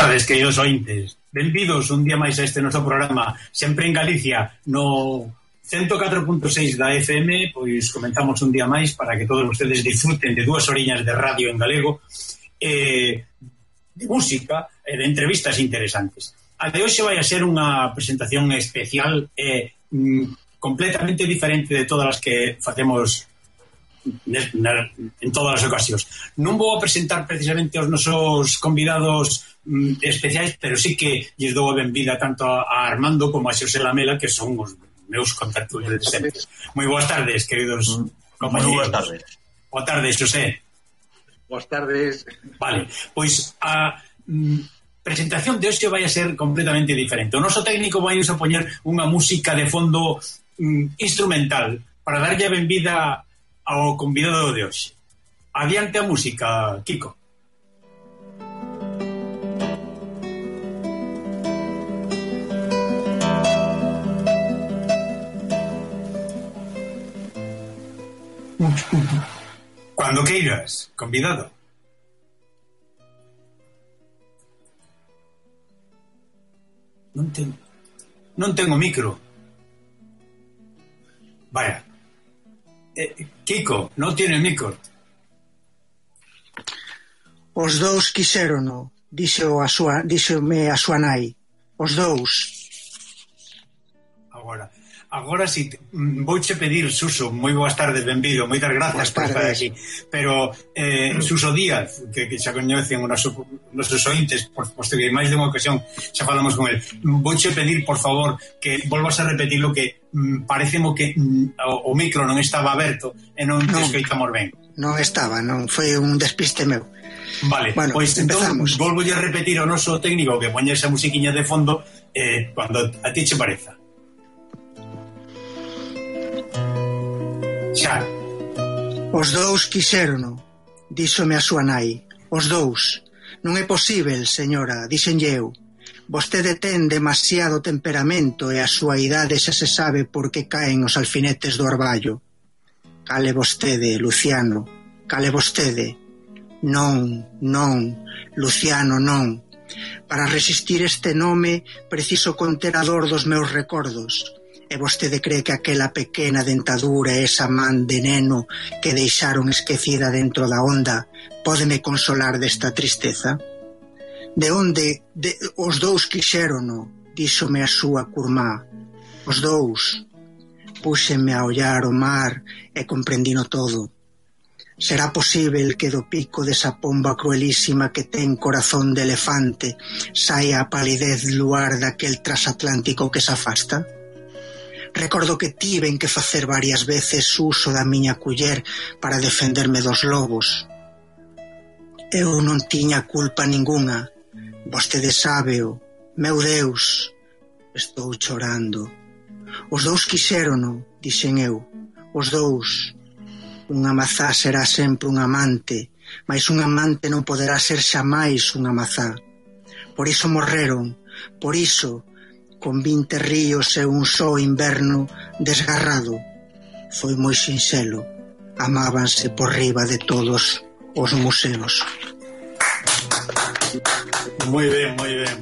tardes, queridos ointes. Benvidos un día máis a este noso programa, sempre en Galicia, no 104.6 da FM. Pois comenzamos un día máis para que todos vostedes disfruten de 2 horiñas de radio en galego, de música e de entrevistas interesantes. A de hoxe vai a ser unha presentación especial completamente diferente de todas as que facemos en todas as ocasións. Non vou a presentar precisamente os nosos convidados especiais, pero sí que lles dou a benvida tanto a Armando como a Xosé Lamela, que son os meus contactos de sempre. Moi boas tardes, queridos compañeros. Moi boas tardes. Boa tarde, Xosé. Boas tardes. Vale, pois a presentación de hoxe vai a ser completamente diferente. O noso técnico vai a poñer unha música de fondo instrumental para darlle a benvida ao convidado de hoxe. Adiante a música, Kiko. Cando queiras, convidado. Non tengo micro. Vaya. Kiko, non tiene micro. Os dous quixérono, díxome a súa nai. Os dous. Agora si vouche pedir, Suso, moi boas tardes, benvido, moitas grazas por estar aquí. Pero Suso Díaz, que xa coñecen os nosos ointes, posto que máis de unha ocasión xa falamos con el, vouche pedir, por favor, que volvas a repetir lo que parecemo que o micro non estaba aberto e non te escoitamos ben. Non estaba, non, foi un despiste meu. Vale, bueno, pois entón volvolle a repetir ao noso técnico que poña esa musiquiña de fondo cando a ti che pareza. Xa. Os dous quixérono, díxome a súa nai. Os dous. Non é posíbel, señora, dixenlle eu. Vostede ten demasiado temperamento e a súa idade xa se sabe por que caen os alfinetes do orballo. Cale vostede, Luciano, cale vostede. Non, Luciano, non. Para resistir este nome preciso conter a dor dos meus recordos. E vostede cree que aquela pequena dentadura e esa man de neno que deixaron esquecida dentro da onda pódeme consolar desta tristeza? De onde os dous quixérono, díxome a súa curmá. Os dous. Púxenme a ollar o mar e comprendino todo. Será posíbel que do pico desa pomba cruelísima que ten corazón de elefante saia a palidez luar daquel transatlántico que se afasta? Recordo que tiven que facer varias veces uso da miña culler para defenderme dos lobos. Eu non tiña culpa ningunha. Vostede sábeo. Meu Deus, estou chorando. Os dous quixérono, dixen eu. Os dous. Unha mazá será sempre un amante, mas un amante non poderá ser xamais unha mazá. Por iso morreron, por iso, con 20 ríos e un só inverno desgarrado. Foi moi sinxelo. Amábanse por riba de todos os museos. Moi ben.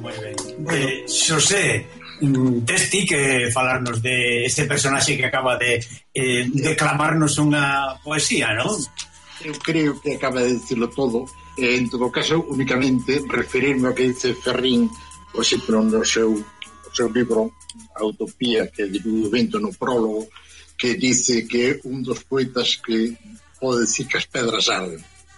Xosé, tes ti que falarnos de este personaxe que acaba de declamarnos unha poesía, non? Eu creo que acaba de dicirlo todo. En todo caso, únicamente referirme ao que dice Ferrín, por exemplo, no seu libro A Utopía, que dividiu o vento no prólogo, que dice que un dos poetas que pode decir que as pedras arden.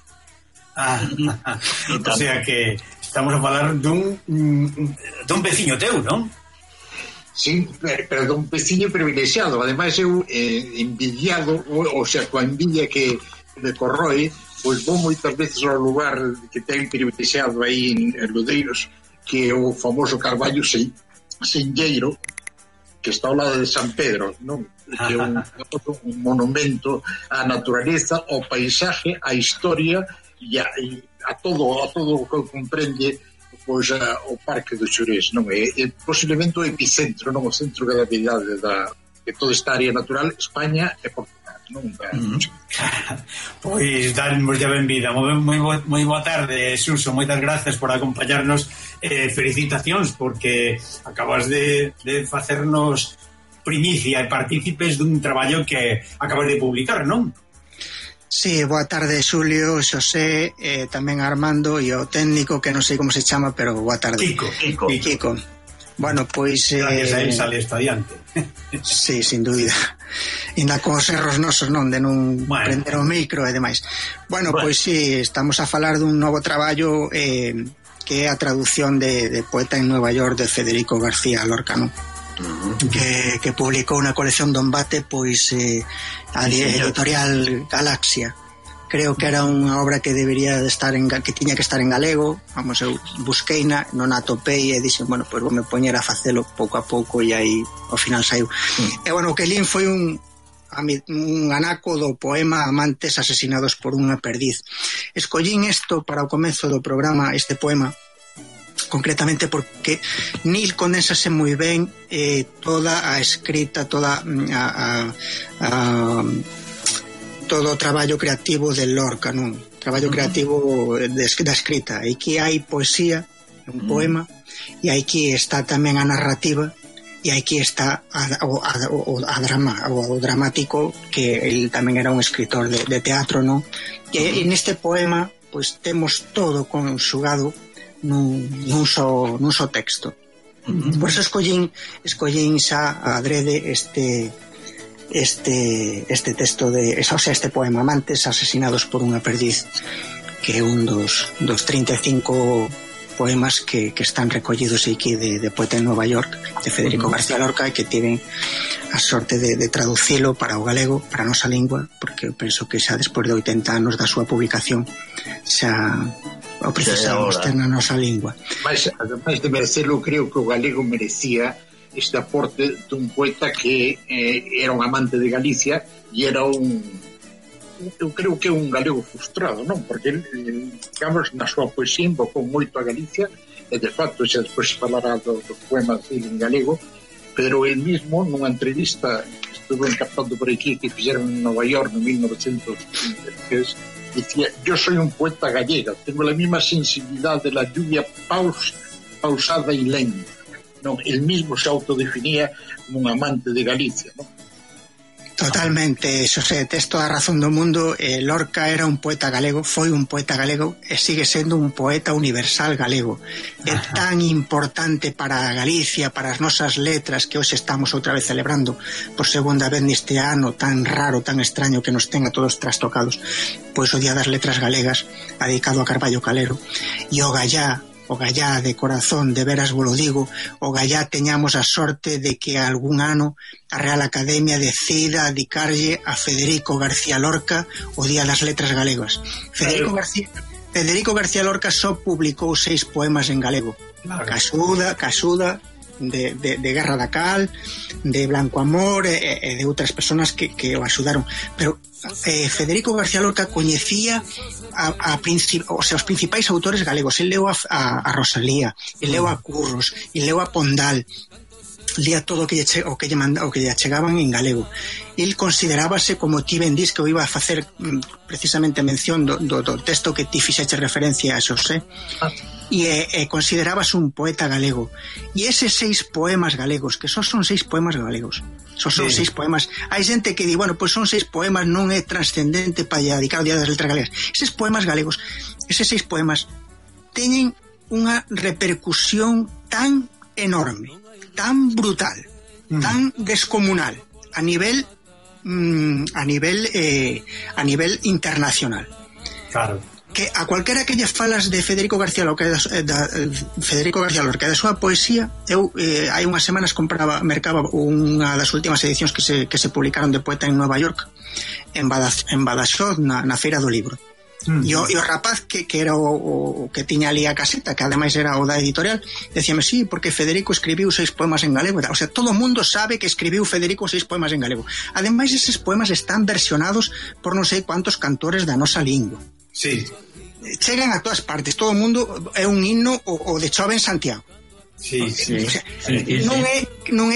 O sea que estamos a falar dun veciño teu, non? Sí, pero dun veciño privilexiado. Ademais eu envidiado, o sea, coa envidia que me corroe, pois vou moitas veces ao lugar que ten privilexiado aí en Lodeiros, que é o famoso Carballo Senlleiro, que está ao lado de San Pedro, non? Que é un monumento á naturaleza, ao paisaje, á historia e a todo o que comprende, pois, o Parque do Xurés, non? É posiblemente o epicentro, non? O centro de gravidade de toda esta área natural, España e Portugal, non? Pois darmos ya benvida. Moi boa tarde, Suso, moitas grazas por acompañarnos. Felicitacións, porque acabas de facernos primicia e partícipes dun traballo que acabas de publicar, non? Sí, boa tarde, Xulio, Xosé, tamén Armando e o técnico, que non sei como se chama, pero boa tarde. Kiko. Bueno, pois... Gracias a él sale esto adiante. Sí, sin dúbida. Inda con os erros nosos, non? De non prender o micro e demais. Bueno, pois sí, estamos a falar dun novo traballo que é a traducción de Poeta en Nueva York de Federico García Lorca, non? Que publicou na colección Don Bate, pois a editorial Galaxia. Creo que era unha obra que debería de estar que tiña que estar en galego. Vamos, eu busqueina, non a topei e dixen, bueno, pois vou me poñer a facelo pouco a pouco e aí ao final saiu. E bueno, o que lín foi un anaco do poema Amantes asesinados por unha perdiz. Escollín isto para o comezo do programa, este poema, concretamente porque nil condensase moi ben toda a escrita, toda todo o traballo creativo de Lorca, non? Traballo creativo da escrita. Aquí hai poesía, un poema, e aquí está tamén a narrativa, e aquí está o dramático, que el tamén era un escritor de teatro, non? E neste poema pois temos todo conxugado nun só texto. Por eso escollín xa adrede este texto este poema, Amantes asesinados por unha perdiz, que é un dos 35 poemas que están recollidos aquí de Poeta en Nueva York, de Federico García Lorca, e que tiven a sorte de traducilo para o galego, para a nosa lingua, porque eu penso que xa despois de 80 anos da súa publicación xa o precisamos ter na nosa lingua. Mas, ademais de merecelo, creo que o galego merecía este aporte dun poeta que era un amante de Galicia e era eu creo que un galego frustrado, non? Porque digamos, na súa poesía invocou moito a Galicia, e de facto xa despois falará do poema dele en galego, pero el mismo nunha entrevista que estuvo encaptando por aquí, que fixeron en Nova York en 1933, dicía: yo soy un poeta gallega, tengo la misma sensibilidad de la lluvia pausada y lenta. Non, el mismo se autodefinía como un amante de Galicia, non? Totalmente, Xosé, tes toda a razón do mundo. Lorca era un poeta galego, foi un poeta galego e sigue sendo un poeta universal galego. É tan importante para Galicia, para as nosas letras, que hoxe estamos outra vez celebrando por segunda vez neste ano tan raro, tan extraño, que nos ten a todos trastocados, pois o Día das Letras Galegas, dedicado a Carballo Calero. E o Gallá de corazón, de veras vos lo digo, o Gallá teñamos a sorte de que algún ano a Real Academia decida dedicarlle a Federico García Lorca o Día das Letras Galegas. Federico García Lorca só publicou 6 poemas en galego. Casuda de Guerra da Cal, de Blanco Amor e de outras persoas que o axudaron, pero Federico García Lorca coñecía os principais autores galegos. El leu a Rosalía, el leu a Curros, el leu a Pondal, lía todo o que lle achegaban en galego. El considerábase, como ti ben dis, que eu iba a facer precisamente mención do texto que ti fixeche referencia a Xosé, e considerábase un poeta galego. E eses 6 poemas galegos, que só son 6 poemas galegos, son 6 poemas. Hai xente que di, bueno, pois son 6 poemas, non é trascendente para dedicar o Día das Letras Galegas. Eses poemas galegos, eses 6 poemas teñen unha repercusión tan enorme, tan brutal, tan descomunal a nivel internacional. Claro. Que a cualquera que lle falas de Federico García Lorca da súa poesía, eu hai unhas semanas mercaba unha das últimas edicións que se publicaron de Poeta en Nueva York en Badaxoz, na Feira do Libro. E o rapaz que era o que tiña ali a caseta, que ademais era o da editorial, decíame, sí, porque Federico escribiu 6 poemas en galego. O sea, todo o mundo sabe que escribiu Federico 6 poemas en galego. Ademais, eses poemas están versionados por non sei cuántos cantores da nosa lingua. Sí. Chegan a todas partes, todo o mundo é un himno o de Chove en Santiago. Sí. O sea, non é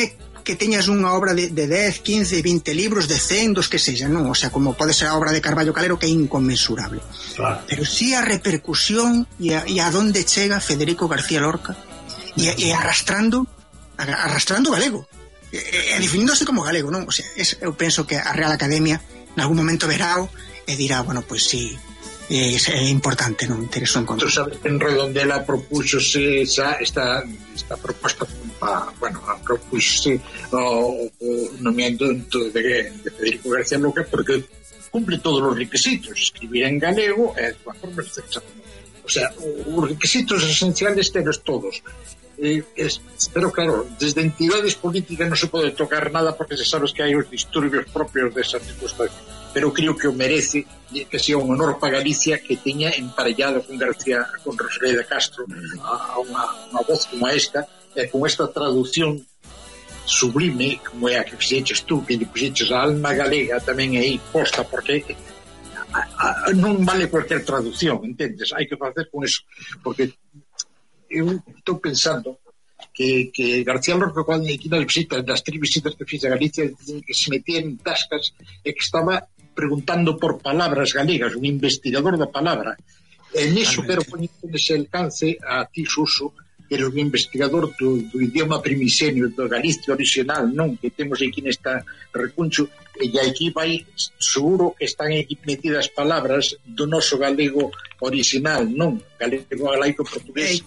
que teñas unha obra de 10, 15, 20 libros, de 100, dos que sexa, non? O sea, como pode ser a obra de Carballo Calero, que é inconmensurable. Claro. Pero sí a repercusión e a donde chega Federico García Lorca e arrastrando galego. E definíndose como galego, non? O sea, eu penso que a Real Academia en algún momento verao e dirá, bueno, pois sí, é importante non ter eso en conta. Tú sabes que en Redondela propúxose esta proposta, propúxose o nomeamento de Federico García Lorca porque cumple todos os requisitos, escribir en galego e de todas formas, o sea, os requisitos esenciales tenos todos. Pero claro, desde entidades políticas non se pode tocar nada porque se sabes que hai os disturbios propios desa circunstancia, pero creo que o merece que sea un honor para Galicia que teña emparellado con Rosalía de Castro a unha voz como esta, e con esta traducción sublime como é a que fixeches tú, que lle puxeches a alma galega tamén aí posta, porque non vale cualquier traducción, entendes? Hai que facer con eso, porque eu estou pensando que García Lorca, cando aquí nas visitas, das 3 visitas que fiz a Galicia, que se metía en tascas e que estaba preguntando por palabras galegas, un investigador da palabra, e niso quero poñer ese alcance a ti, Suso, que eres un investigador do idioma primisenio, do Galicia original, non? Que temos aquí nesta recuncho, e aquí vai, seguro que están aquí metidas palabras do noso galego original, non? Galego, galaico, portugués.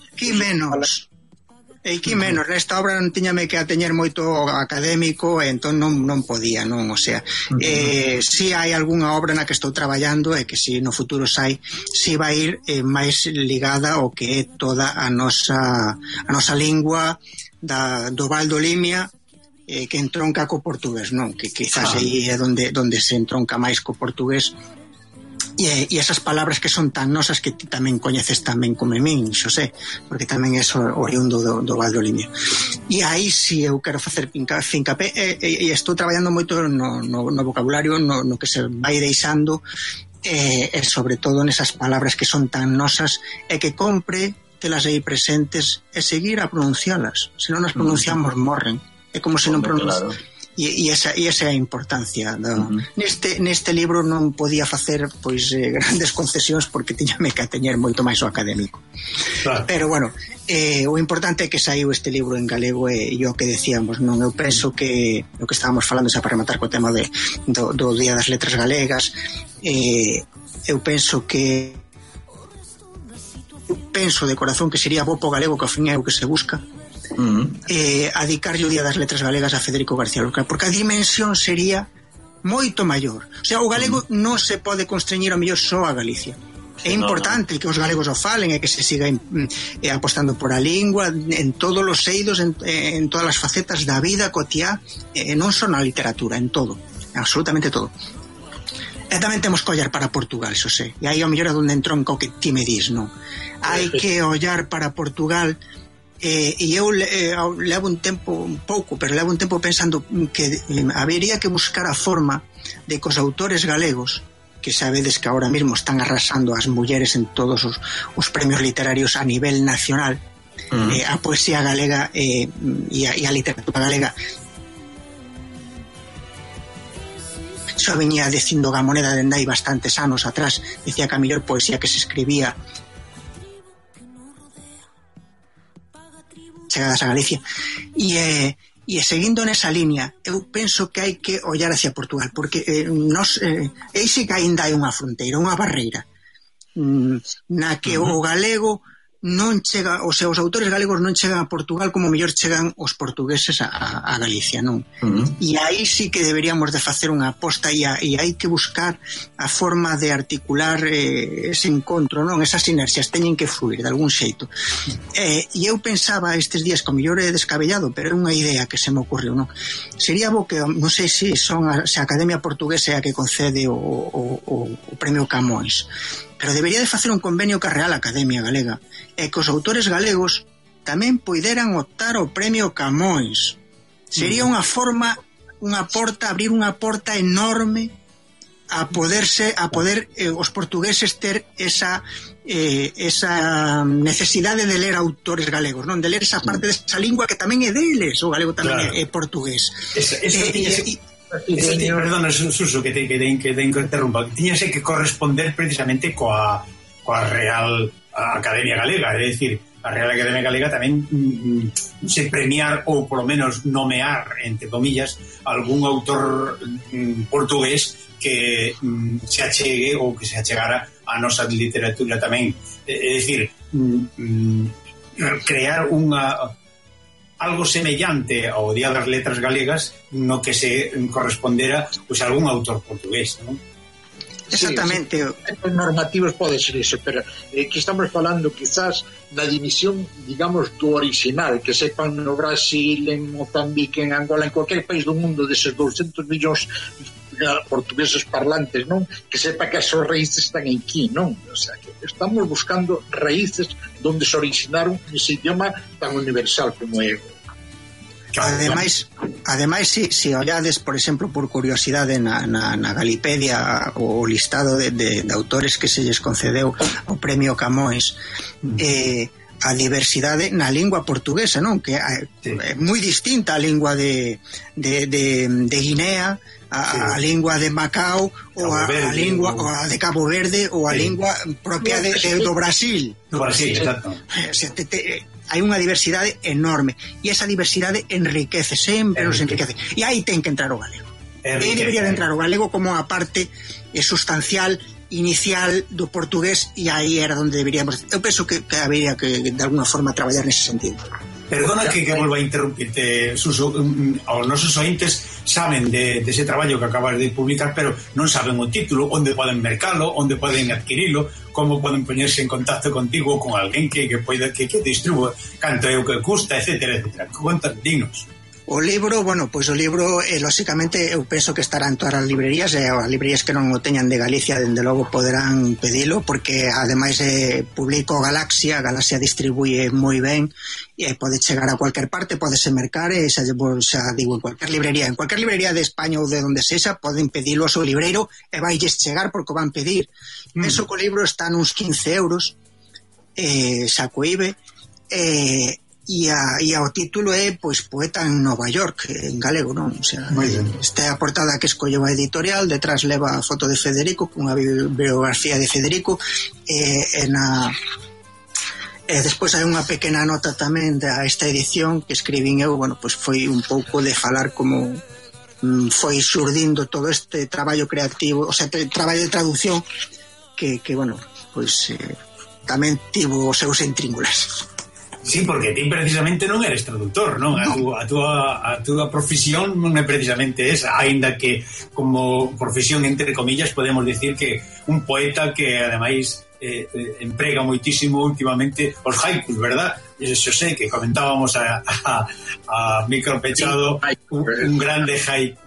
E que menos, nesta obra non tiñame que ateñer moito académico, e entón non podía, non? O sea, si hai algunha obra na que estou traballando e que si no futuro sai, si vai ir máis ligada ao que é toda a nosa lingua do Val do Limia, que entronca co portugués, non? Que quizás aí é donde se entronca máis co portugués. E esas palabras que son tan nosas que ti tamén coñeces tamén como min, Xosé, porque tamén é oriundo do Val do Limia. E aí si eu quero facer fincapé, e estou traballando moito no vocabulario, no que se vai deixando, e sobre todo nesas palabras que son tan nosas e que compre telas aí presentes e seguir a pronuncialas. Se non as pronunciamos, morren. É como se non pronunciamos. E esa é a importancia neste libro non podía facer pois grandes concesións porque tiñame que ateñer moito máis ao académico, claro. Pero bueno, o importante é que saiu este libro en galego e o que decíamos, non? Eu penso que o que estábamos falando xa para rematar co tema do Día das Letras Galegas, eu penso de corazón que sería bo po galego, que ao fin é o que se busca, adicarlle o Día das Letras Galegas a Federico García Lorca, porque a dimensión sería moito maior. O sea, o galego non se pode constreñir ao mellor só a Galicia. É importante que os galegos o falen e que se siga apostando por a lingua en todos os eidos, en todas as facetas da vida cotiá, non só na literatura, en todo, absolutamente todo. E tamén temos que ollar para Portugal, Xosé, e aí ao mellor é onde entronca o que ti me dis, non? Hai que ollar para Portugal. E eu levo un tempo pensando que habería que buscar a forma de que os autores galegos, que sabedes que ahora mismo están arrasando as mulleres en todos os premios literarios a nivel nacional, a poesía galega e a literatura galega, xa veña dicindo Gamoneda dende hai bastantes anos atrás, decía que a mellor poesía que se escribía chegadas a Galicia, e seguindo nesa línea, eu penso que hai que ollar hacia Portugal, porque eixe que ainda hai unha fronteira, unha barreira na que o galego non chega, o sea, os autores galegos non chegan a Portugal como mellor chegan os portugueses a Galicia, non? E aí sí que deberíamos de facer unha aposta e hai que buscar a forma de articular ese encontro, non? Esas sinerxias teñen que fluir de algún xeito. E eu pensaba estes días, que o mellor é descabellado, pero é unha idea que se me ocurriu, non? Sería bo que, non sei se a Academia Portuguesa é a que concede o Premio Camões, pero debería de facer un convenio ca Real Academia Galega e que os autores galegos tamén poideran optar ao Premio Camões. Sería unha forma, abrir unha porta enorme a poder os portugueses ter esa necesidade de ler autores galegos, non? De ler esa parte desa lingua que tamén é deles, o galego tamén é portugués. Perdona, Suso, que te interrumpa. Tiñase que corresponder precisamente coa Real Academia Galega, é dicir, a Real Academia Galega tamén se premiar ou polo menos nomear, entre comillas, algún autor portugués que se achegue ou que se achegara a nosa literatura tamén. É dicir, crear algo semellante ao Día das Letras Galegas no que se correspondera pois a algún autor portugués, non? Exactamente. Sí. Os normativos pode ser eso, pero que estamos falando quizás na dimisión, digamos, do original, que sepan no Brasil, en Mozambique, en Angola, en cualquier país do mundo, deses 200 millóns portugueses parlantes, non? Que sepa que as súas raíces están aquí, non? O sea, que estamos buscando raíces donde se originaron ese idioma tan universal como é. Ademais, si ollades, por exemplo, por curiosidade na Galipedia o listado de autores que se lles concedeu o premio Camões, a diversidade na lingua portuguesa, non? Que é moi distinta a lingua de Guinea, a lingua de Macao, ou a de Cabo Verde, ou a lingua propia do Brasil. Do Brasil, exacto. Hai unha diversidade enorme e esa diversidade enriquece, sempre nos enriquece, e aí ten que entrar o galego. Aí debería de entrar o galego como a parte sustancial, inicial do portugués, e aí era onde deberíamos. Eu penso que habería que de alguna forma traballar nese sentido. Perdona que volva a interrumpirte, Suso. Os nosos ointes saben dese traballo que acabas de publicar, pero non saben o título, onde poden mercalo, onde poden adquirilo, como poden poñerse en contacto contigo, con alguén que distribua, canto é o que custa, etcétera, etcétera. Dinos. O libro, o libro lóxicamente eu penso que estará en todas as librerías, e as librerías que non o teñan de Galicia dende logo poderán pedilo, porque ademais publico Galaxia distribúe moi ben e pode chegar a cualquier parte, podese mercar, xa digo, en cualquier librería de España ou de onde sexa, poden pedilo ao seu libreiro e vailles chegar porque o van pedir. Penso que o libro está nuns 15 euros, saco IBE, e o título é pois Poeta en Nova York, en galego, non? O sea, esta é a portada que escolleu a editorial, detrás leva a foto de Federico, cunha biografía de Federico, e despois hai unha pequena nota tamén desta edición que escribín eu, pois foi un pouco de falar como foi xurdindo todo este traballo creativo, o sea, traballo de traducción que pois tamén tivo os seus intríngulas. Sí, porque ti precisamente non eres traductor, non? A túa profesión non é precisamente esa, aínda que como profesión, entre comillas, podemos decir que un poeta que ademais emprega moitísimo últimamente os haikus, verdad? Eso sei que comentábamos a micropechado un grande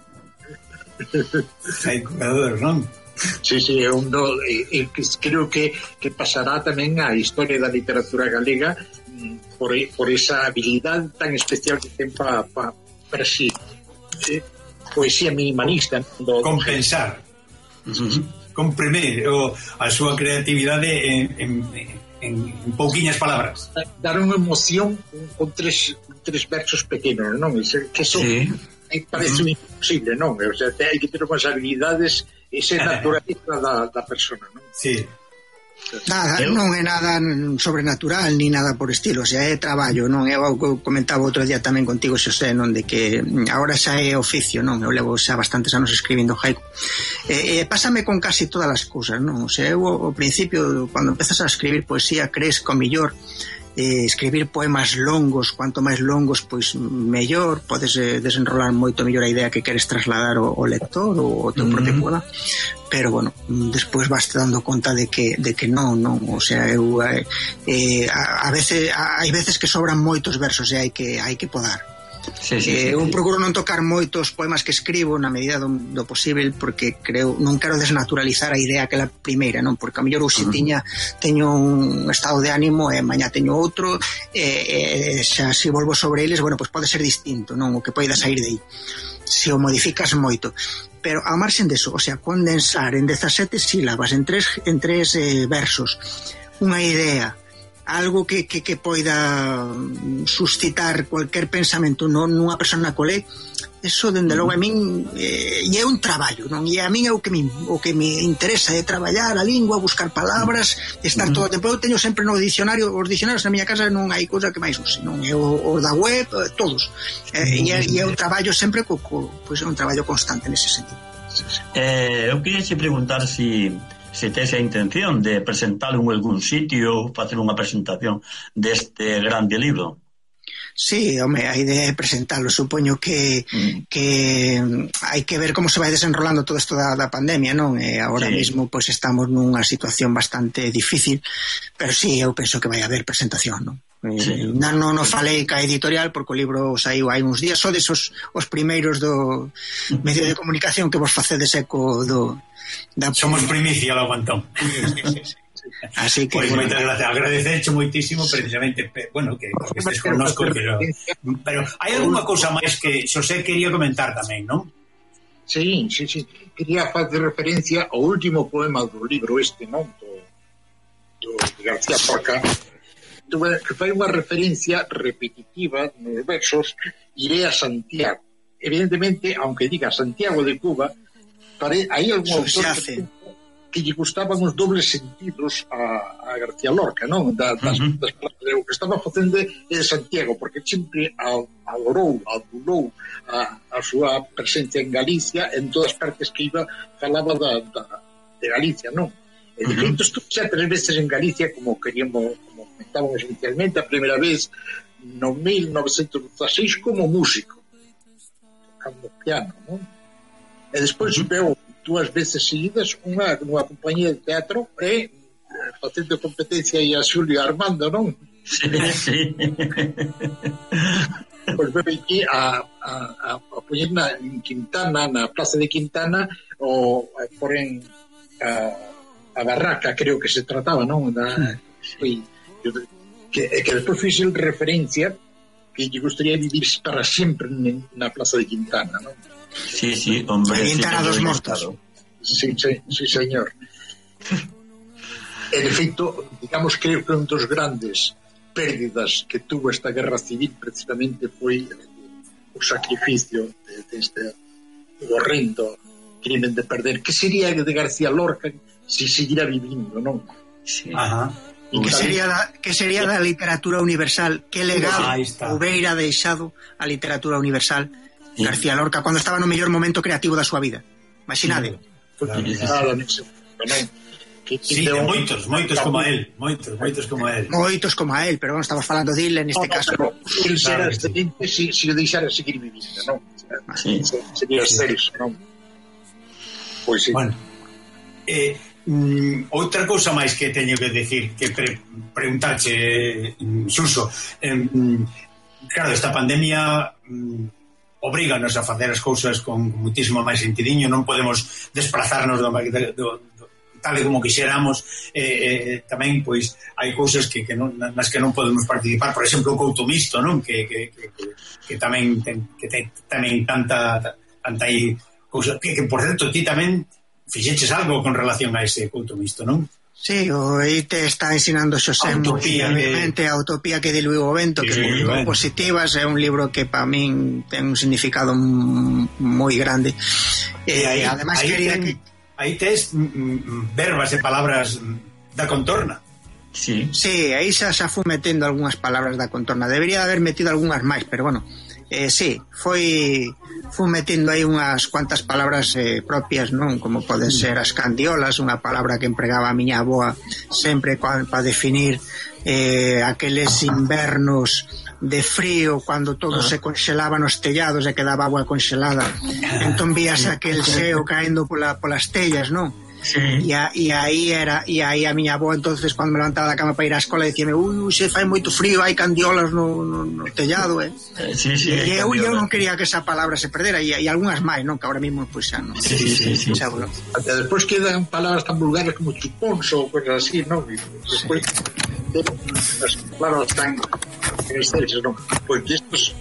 haikuador, non? Sí, creo que pasará tamén a historia da literatura galega por esa habilidade tan especial que ten para si poesía minimalista, compensar, comprimir a súa creatividade en pouquiñas palabras, dar unha emoción con tres versos pequenos, non? Que eso parece imposible, non? O sea, hai que ter unhas habilidades, esa naturaleza da persona, non? Sí. Non é nada sobrenatural ni nada por estilo, o sea, é traballo, non? Eu comentaba outro día tamén contigo, Xosé, non? De que agora xa é oficio, non? Eu levo xa bastantes anos escribindo haiku, pásame con casi todas as cousas, non? O sea, eu ao principio, cando empezas a escribir poesía, crees que o mellor escribir poemas longos, cuanto máis longos pois mellor, podes desenrolar moito mellor a idea que queres trasladar ao lector ou ao teu propio poema, pero despois vas te dando conta de que non, o sea, eu a veces hai veces que sobran moitos versos e hai que podar. Eu procuro non tocar moitos poemas que escribo na medida do posible, porque non quero desnaturalizar a idea que é a primeira, non? Porque a mellor teño un estado de ánimo e mañá teño outro, xa se volvo sobre eles, pois pode ser distinto, non? O que poida sair de aí. se o modificas moito. Pero a marxen deso, o sea, condensar en 17 sílabas, en tres versos, unha idea, algo que poida suscitar cualquier pensamento nunha persona colé, eso, dende logo, a min é un traballo, non? E a min é o que me interesa é traballar a lingua, buscar palabras, estar todo o tempo. Eu teño sempre no dicionario, os dicionarios na miña casa non hai cousa que máis use, non? É o da web, todos. E é un traballo sempre, pois é un traballo constante nese sentido. Eu queria che preguntar se tes a intención de presentalo en algún sitio, facer unha presentación deste grande libro. Sí, home, a idea é presentalo. Supoño que hai que ver como se vai desenrolando todo isto da pandemia, non? Agora mesmo pois estamos nunha situación bastante difícil, pero sí, eu penso que vai haber presentación, non? Non falei ca editorial porque o libro saiu hai uns días, sodes os primeiros do medio de comunicación que vos facedes eco somos primicia, lo aguantón. Así que pues moitas gracias, agradecerche moitísimo precisamente, bueno, que estés connosco, pero hai algunha cousa máis que Xosé quería comentar tamén, non? Sí, quería facer referencia ao último poema do libro este, non? Do García Lorca, que fai unha referencia repetitiva nos versos, iré a Santiago. Evidentemente, aunque diga Santiago de Cuba, hai algún autor que lle gustaban os dobles sentidos a García Lorca, non? Das o que estaba facendo en Santiago, porque sempre adulou a súa presencia en Galicia, en todas partes que iba falaba de Galicia, non? E de feito estuve xa 3 veces en Galicia, como comentábamos inicialmente, a primeira vez no 1916 como músico, tocando piano, non? E despois veo 2 veces seguidas unha compañía de teatro facendo competencia aí a Xulio Armando, non? Sí. Pois veo aquí a poñer en Quintana, na Plaza de Quintana, o poren a barraca, creo que se trataba, non? Que despois fixe referencia que lle gustaría vivir para sempre na Plaza de Quintana, non? Sí, hombre. Quintana dos Mortos. Sí, señor. En efecto, digamos, creo que un dos grandes pérdidas que tuvo esta guerra civil precisamente foi o sacrificio deste horrendo crimen de perder. Que sería de García Lorca se seguira vivindo, non? Sí. Ajá. E que sería da literatura universal, que legado hubiera deixado a literatura universal García Lorca cando estaba no mellor momento creativo da súa vida. Imaginade. Sí, moitos como a él, moitos como a él, pero bueno, estamos falando de él neste caso. El será excelente se o deixara seguir vivindo, non? Sería excelso, non? Pois sí. Bueno, outra cousa máis que teño que decir, que preguntarche, Suso, claro, esta pandemia obríganos a facer as cousas con muitísimo máis sentidiño, non podemos desplazarnos tal e como quixéramos, tamén pois hai cousas nas que non podemos participar, por exemplo o Couto Mixto, non? Que tamén ten tanta aí cousa, que por certo ti tamén fixeches algo con relación a ese Couto Mixto, non? Sí, aí te está ensinando Xosé obviamente a Utopía que diluiu o vento, que son positivas, é un libro que para min ten un significado moi grande. E ademais quería que aí tes verbas e palabras da contorna. Sí, aí xa fui metendo algunhas palabras da contorna. Debería haber metido algunhas máis, pero bueno, sí, fui metendo aí unhas cuantas palabras propias, non? Como poden ser as candiolas, unha palabra que empregaba a miña avoa sempre para definir aqueles invernos de frío cando todo se conxelaba nos tellados e quedaba agua conxelada, entón vías aquel xeo caendo polas tellas, non? Sí. E aí a miña avó entonces cando me levantaba da cama para ir á escola dicíame, se fai moito frío, hai candiolas no tellado, Sí, e eu non quería que esa palabra se perdera, e algunhas máis, non? Que ahora mismo pois xa non. Sí. Até despois quedan palabras tan vulgares como chupóns ou cousas así, non? Despois as palabras tan excelentes, non? Pois estos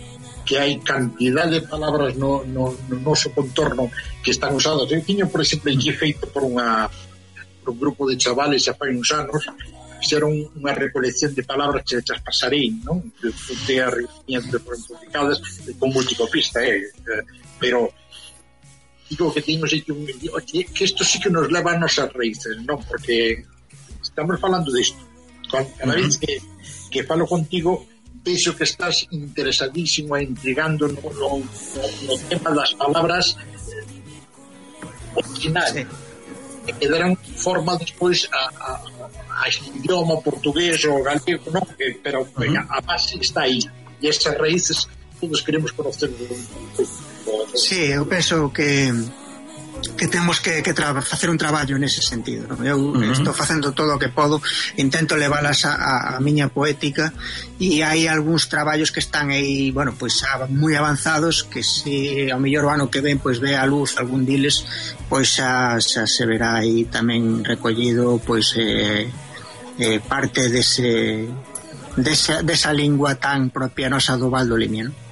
que hai cantidad de palabras no noso contorno que están usadas. Eu tiño, por exemplo, aquí feito por un grupo de chavales xa fai uns anos, fixeron unha recolección de palabras que chas pasarei, non? De a reunión de publicadas con multicopista, pero digo que teño que isto sí que nos leva a nosas raíces, non? Porque estamos falando disto. Cada vez que falo contigo, vexo que estás interesadísimo e intrigando no tema das palabras originales, que darán forma despois a idioma portugués ou galego, non? Pero a base está aí, e estas raíces todos queremos conocer. Sí, eu penso que temos que facer un traballo nese sentido, non? Eu estou facendo todo o que podo, intento levalas a miña poética, e hai algúns traballos que están aí, bueno, pois moi avanzados, que se ao mellor o ano que ven pois ve a luz algún diles, pois xa se verá aí tamén recollido pois parte desa lingua tan propia nosa do Val do Limia, non?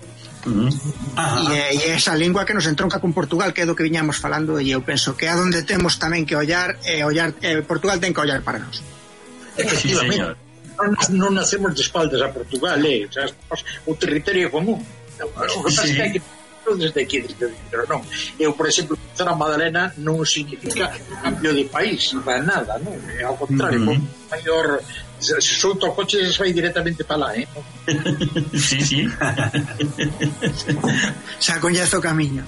E esa lingua que nos entronca con Portugal, que é do que viñamos falando, e eu penso que é onde temos tamén que ollar, Portugal ten que ollar para nós. Efectivamente, non nacemos de espaldas a Portugal, o territorio común. O que pasa é que desde aquí, pero non. Eu, por exemplo, a Madalena non significa cambio de país, para nada, non? Ao contrario, maior. Se solto o coche se vai directamente para lá, Sí. Xa coñezo o camiño.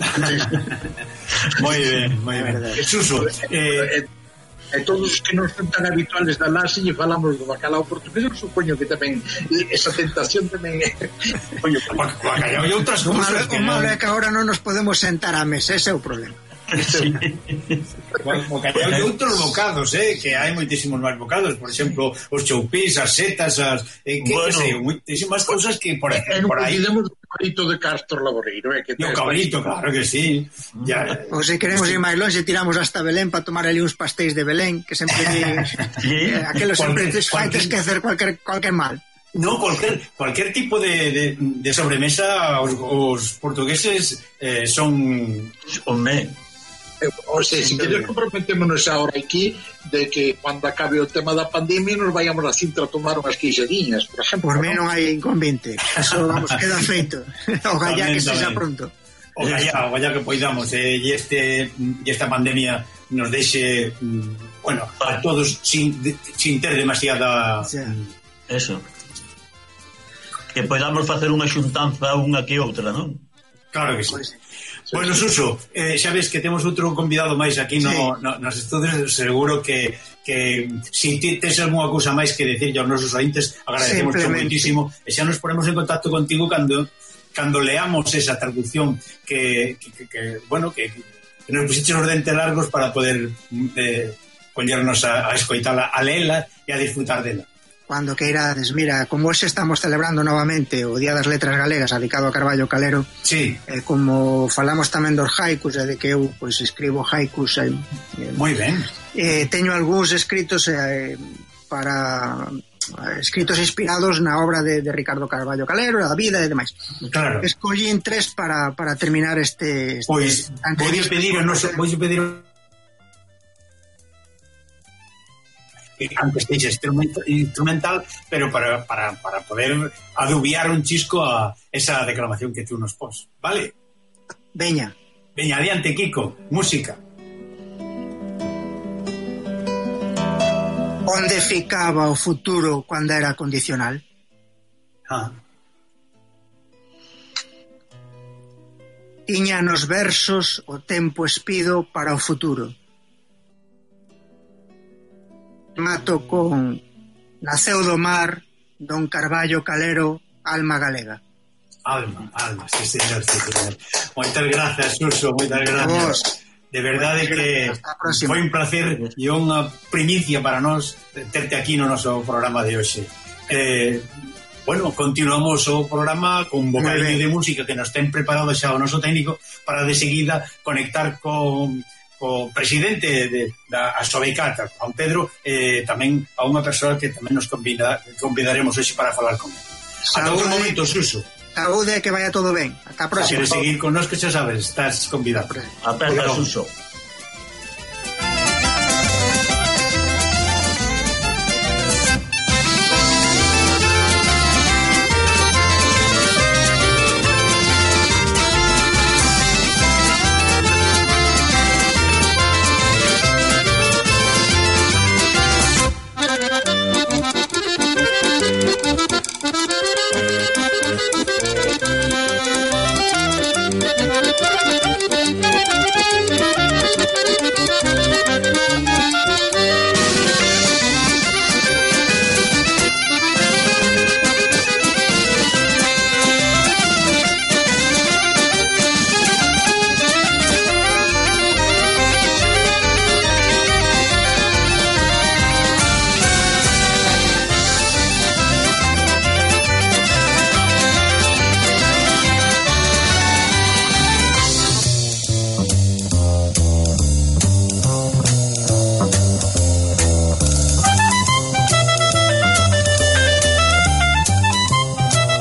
Moi ben, moi ben. Suso, todos os que non son tan habituales da Lase e falamos do bacalao portugués, eu supoño que tamén esa tentación tamén é bacalao e outras cousas. O malo é que agora non nos podemos sentar á mesa, ese é o problema. Sí. Bacalao e outros bocados, que hai moitísimos máis bocados, por exemplo, os choupís, as setas, moitísimas cousas que por aí. Olvidemos o cabrito de Castro Laboreiro, o cabrito, claro que sí. Ou se queremos ir máis longe, tiramos hasta Belén para tomar ali uns pastéis de Belén, que sempre aqueles sempre fai esquecer cualquier mal. No, cualquier tipo de sobremesa os portugueses son o sea, si queres comprometémonos ahora aquí de que cuando acabe o tema da pandemia nos vayamos a Sintra a tomar unhas queixadiñas, por exemplo. Por mí non hai inconveniente, eso queda feito. Ojalá que sexa pronto. Ojalá que poidamos, e esta pandemia nos deixe, bueno, a todos sin ter demasiada eso, que podamos facer unha xuntanza unha que outra, non? Claro que sí. Bueno, Suso, xa ves que temos outro convidado máis aquí nos estudios. Seguro que si tes algunha cousa máis que decir aos nosos ointes, agradecemos moitísimo, e xa nos ponemos en contacto contigo cando leamos esa traducción que nos pusiches os dentes largos para poder collernos a escoitala, a lela e a disfrutar dela. Cuando queirades, mira, como hoxe estamos celebrando novamente o Día das Letras Galegas dedicado a Carballo Calero, como falamos tamén dos haikus, de que eu escribo haikus, moi ben, teño algúns escritos escritos inspirados na obra de Ricardo Carballo Calero, da vida e demais. Claro. Escollín 3 para terminar este pois voy a pedir antes deixa instrumental, pero para poder adubiar un chisco a esa declamación que tú nos pos, vale? Veña, adiante, Kiko, música. Onde ficaba o futuro cando era condicional? Tiña nos versos o tempo espido para o futuro. Mato con naceu do mar don Carballo Calero, alma galega. Alma, sí señor. Moitas grazas, Suso, moitas grazas. De verdade que foi un placer e unha primicia para nós terte aquí no noso programa de hoxe. Bueno, continuamos o programa con un bocadillo de música que nos ten preparado xa o noso técnico para de seguida conectar con o presidente da Sobecata, Juan Pedro, tamén a unha persoa que tamén nos convidaremos hoxe para falar con ele. Ata outro momento, Suso. Saúde, que vaya todo ben. Ata a Se próxima. queres seguir con nos, que xa sabes, estás convidado. Aperta, Suso.